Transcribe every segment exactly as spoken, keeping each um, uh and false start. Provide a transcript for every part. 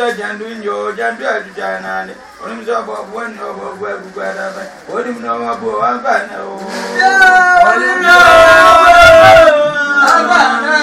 Onimsa Jandunjo, Jandu Jana, Onimsa one over where we were. Onimno Abu Albana. Onimno Albana.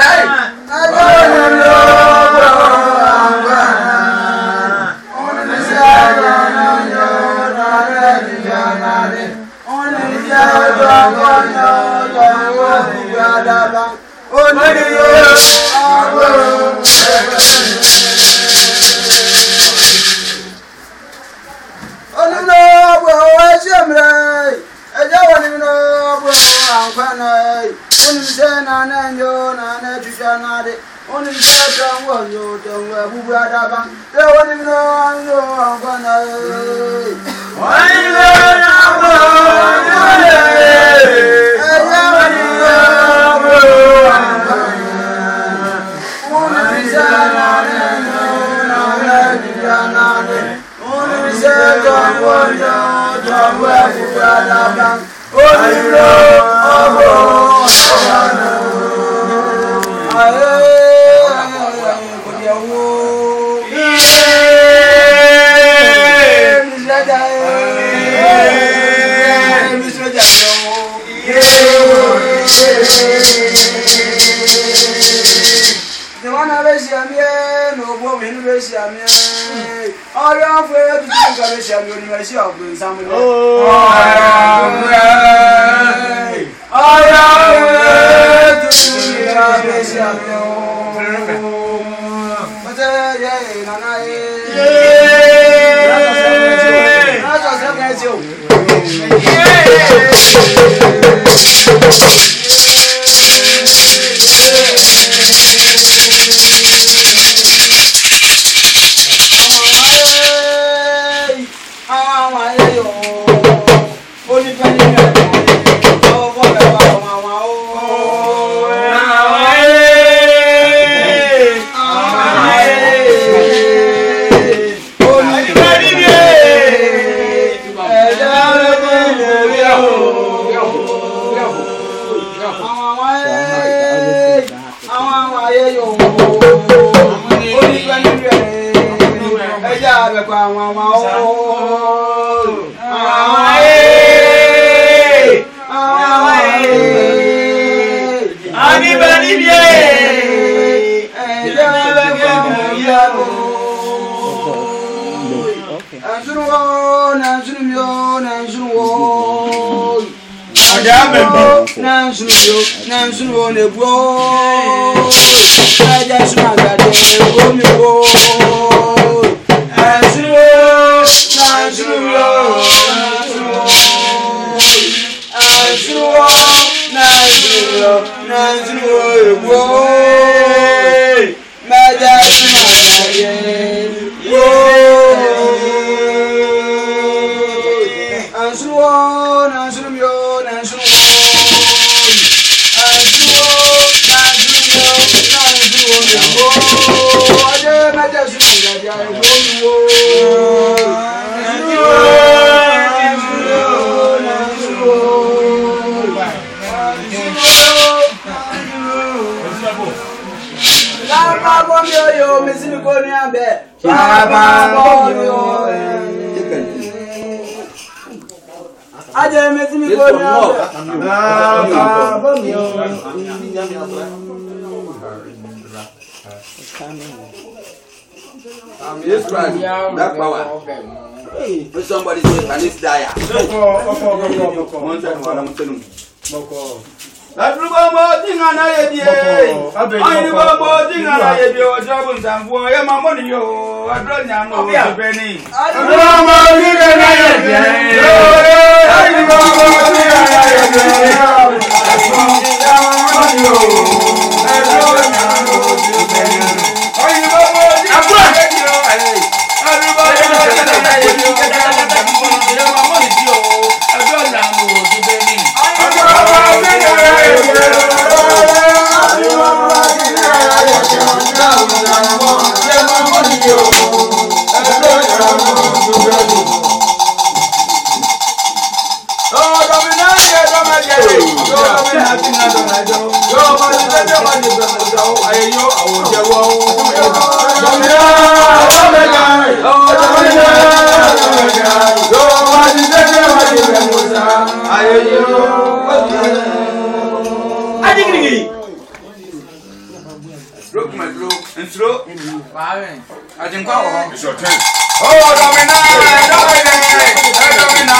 Yes, Christ, that power. When somebody says, "Can this die?" That's the one thing I know. I know about thing I know. I travel some boy. I'm a money. I don't know. I penny. I don't know. I Look, my look, and slow. I think it's your turn. Oh, Domina, Domina, Domina,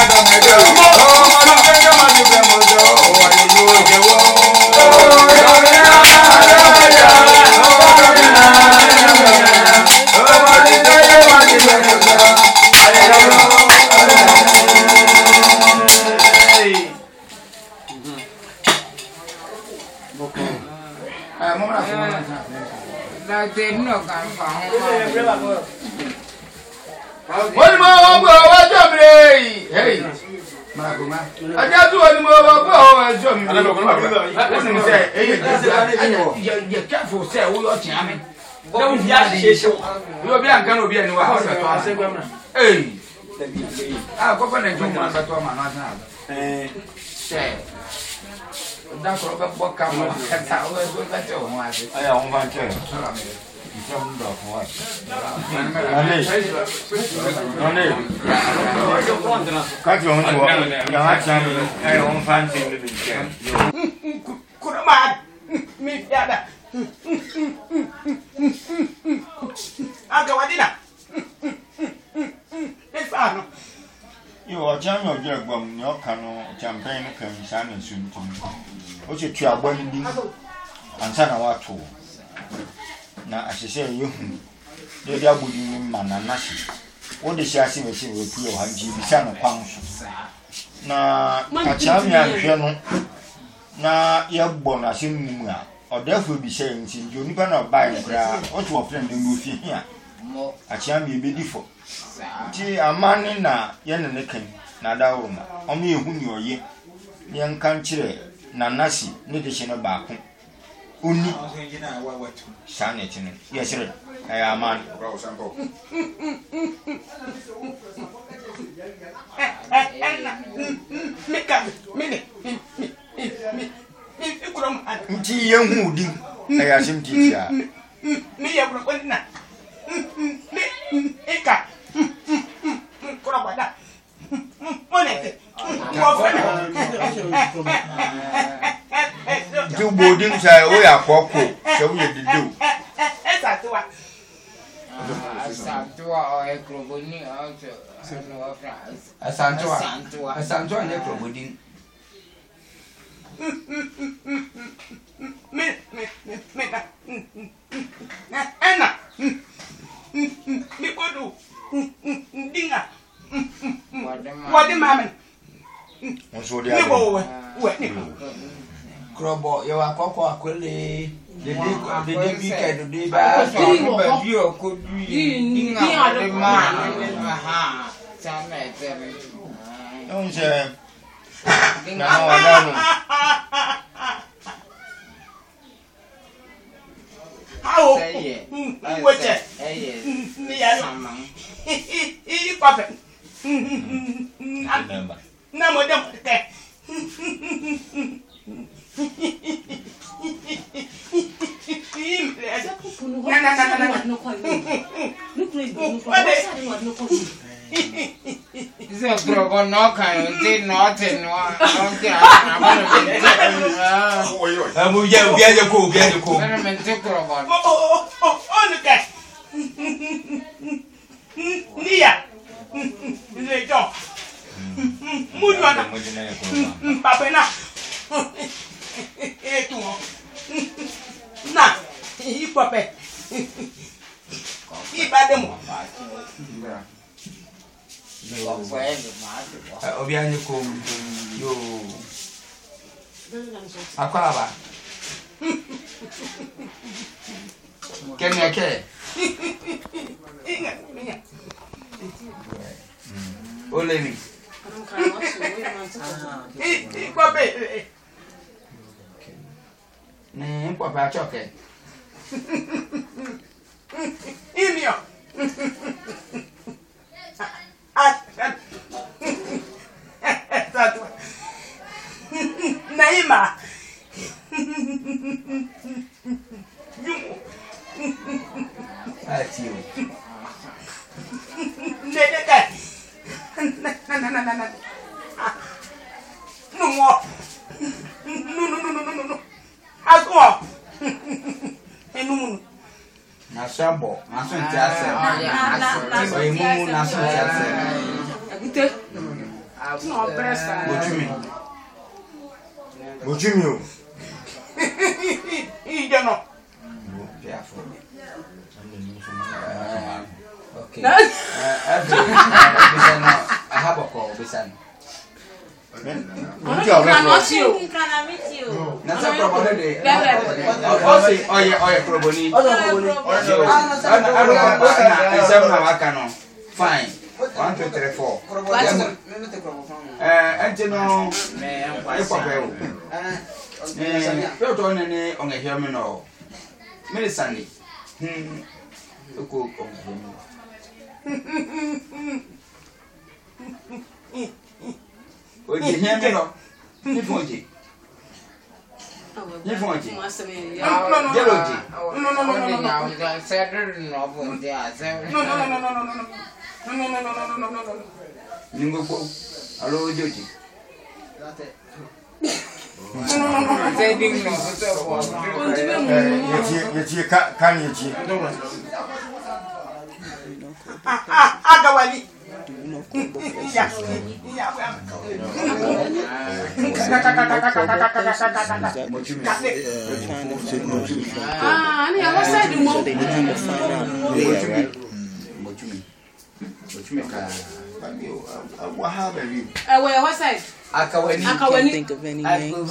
What more? What hey, Maragoma. I just want more about John. I don't know. Hey, you're careful, say, who you're jamming. Don't be a shame. You'll be a gun of your house. Hey, I'll go and join us at home. Say, that's what I'm going to I don't want to. Catch on to I don't fancy living here. Could a man meet the other? I'll go at dinner. You are John of Jerkbom, your canoe, champagne, and sun and soon to me. What's your trap wedding and son of our two? Na asese you dey dey abudu ni mananasi wo dey sia se machine we pio hanji bi sa no kwan so na acham ya hwe no na ye gbo na se mu a odafo bi se nti jo nipa na buy kra o to friend dem fi hia acham ye be difo ti amani na ye ne ne kan na dawo ma o me ehu ni oye ye nkan kire nanasi ne de she no ba ko Uni Sanity, yes, sir. I am man. Make up, minute. Tea young moody. I asked him, teacher. Me, a proponent. Make up. Do boarding say we are cocoa, so we did do. Santua or a croboni out a Santua, a Santua and a crobodin. Anna, Nicodo, Dinga. What the mamma? What's what the Crobo, you are cocoa, quilly. The day weekend, the day back, you could be the man. Don't say, no, I don't. How? What's it? He puppet. No more than that. This is a grow knock and did not in one. I'm going to get a cool, get a cool. I'm going to take over. Oh, oh, oh, look at Nia. They don't. Mood one. Papa now. Na, he puppet. He bad them. Obiani come yo. Akwaba. Can you care? Ole mi. He puppet. Hmm, papa choke. Imio. Naima. at you. No more. No, no, no, no, no, no. As well. Nashambo, Nasun Tiasa, Mumu Nasun Tiasa. No, best. What you mean? You don't know. Okay. I have a call, Bisan. Not you. Can meet you? That's a problem. Oh, yeah, oh, yeah, probably. Fine. One, two, three, four. Uh, and you know, I probably. Don't on any on a human or Millicent. Hmm. To cook on him. Would you hear me? You want it? You want it? No, no, no, no, no, no, no, no. Saturday, no, no, no, no, no, no, no, no, no. No, no, no, no, no, no, no, no. Ningo go. Hello, Joji. saving no. You can you? Agawali. Ah, ni awa side mo. They need to find out who they are, right? What happened? You? Uh, where what side? Akawani. Can't think of any names.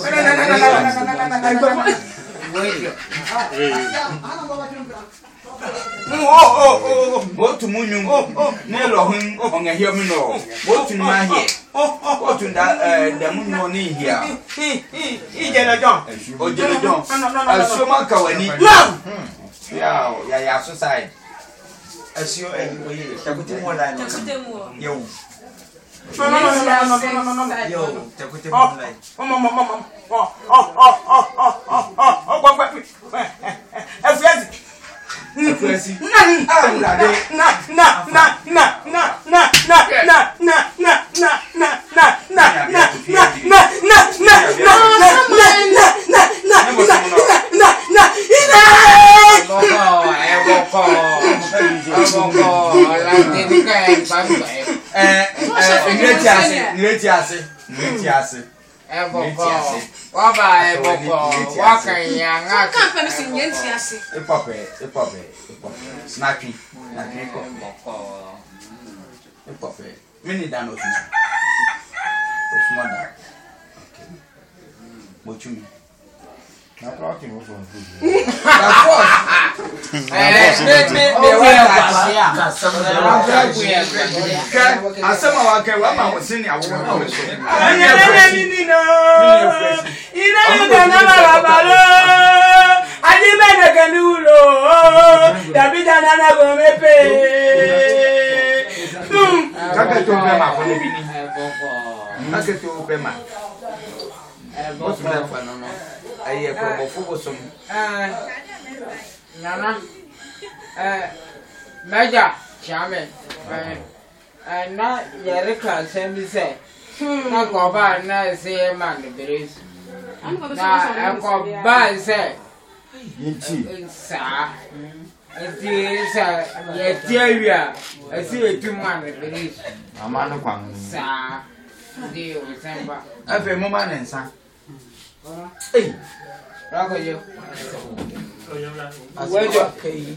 Oh, oh, oh, Go to Munum. Nelo him on a human. Go to my here. Go to that the moon money here. He, he, he, Jenna John. Oh, Jenna John. I saw my Kawani. Yeah, yeah, yeah, society. As you and Takuti more than you. No, no, no, no, no, no, no, no. Yo, Takuti more like. Oh, mama, mama. Oh, oh, oh, oh, oh, oh, oh, oh, what, what, what, Fresh. na na na na na na na na na na na na na na na na na na Waba eboko, waka yanga. Can't feel missing yentiasi. A puppet, a puppet, a puppet. Snappy, snappy boko. A puppet. Many down with me. What's more than? Okay. What you mean? I'm talking also. Of course. Eh, me me me wa I some of our care, one man was singing. I was saying, I demand a canulo. David and Anna go me pay. Take to Bema for the beginning. Take to Bema. What's the matter? I hear from Fobosum. Nana. Eh, Major, Chairman. Eh, na Yerika Assembly say. Na ko ba na say man the brace. Na ko ba say. Yinti. Sa. Eti sa ye tiawia. Esi etu man the brace. Amano kwang. Sa. Di o semba. Ave mo man nsa. Hey. Rako yo. Wejo kai.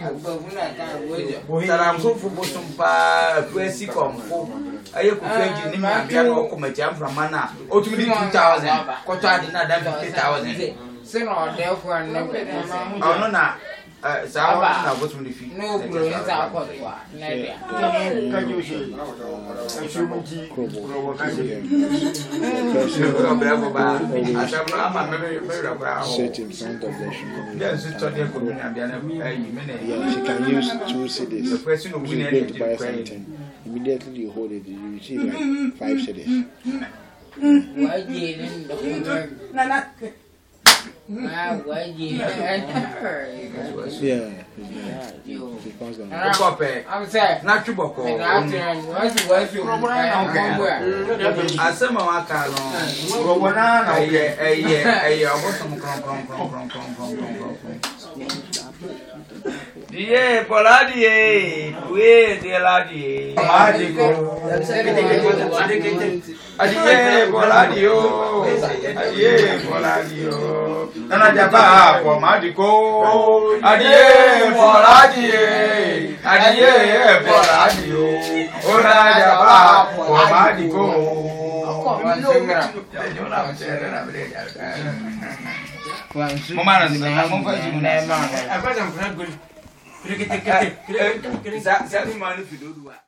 Salam so for bosom pa presi komfo. Aye ku feji ni mi abia no komati amfra mana. O tumi two thousand. Ko charge na da fifty thousand. Se no de ko an no be. Oh no na eh sa na bosom di fi. No bro nza ko kwa. Na dia. Can you see? I should be provoking. Sit in front of the shoe. Yes, it's a dear community. Yeah, she can use two C Ds. The person who If you're going to buy something, immediately you hold it, you receive like five C Ds. Wa je nin da kuma. Ah, why you? Yeah. I'm saying, not too boko. what's what's your I said, my car. Go on, A year, a year, a year. What's some crom crom crom crom crom crom crom crom. Yeah, Poladi, we dear laddie. Magico. Adieu, Poladio. Adieu, Poladio. Nana Japa for Magico. Adieu, Poladio. Adieu, Poladio. Ora Japa for Magico. Mama, I'm going to go.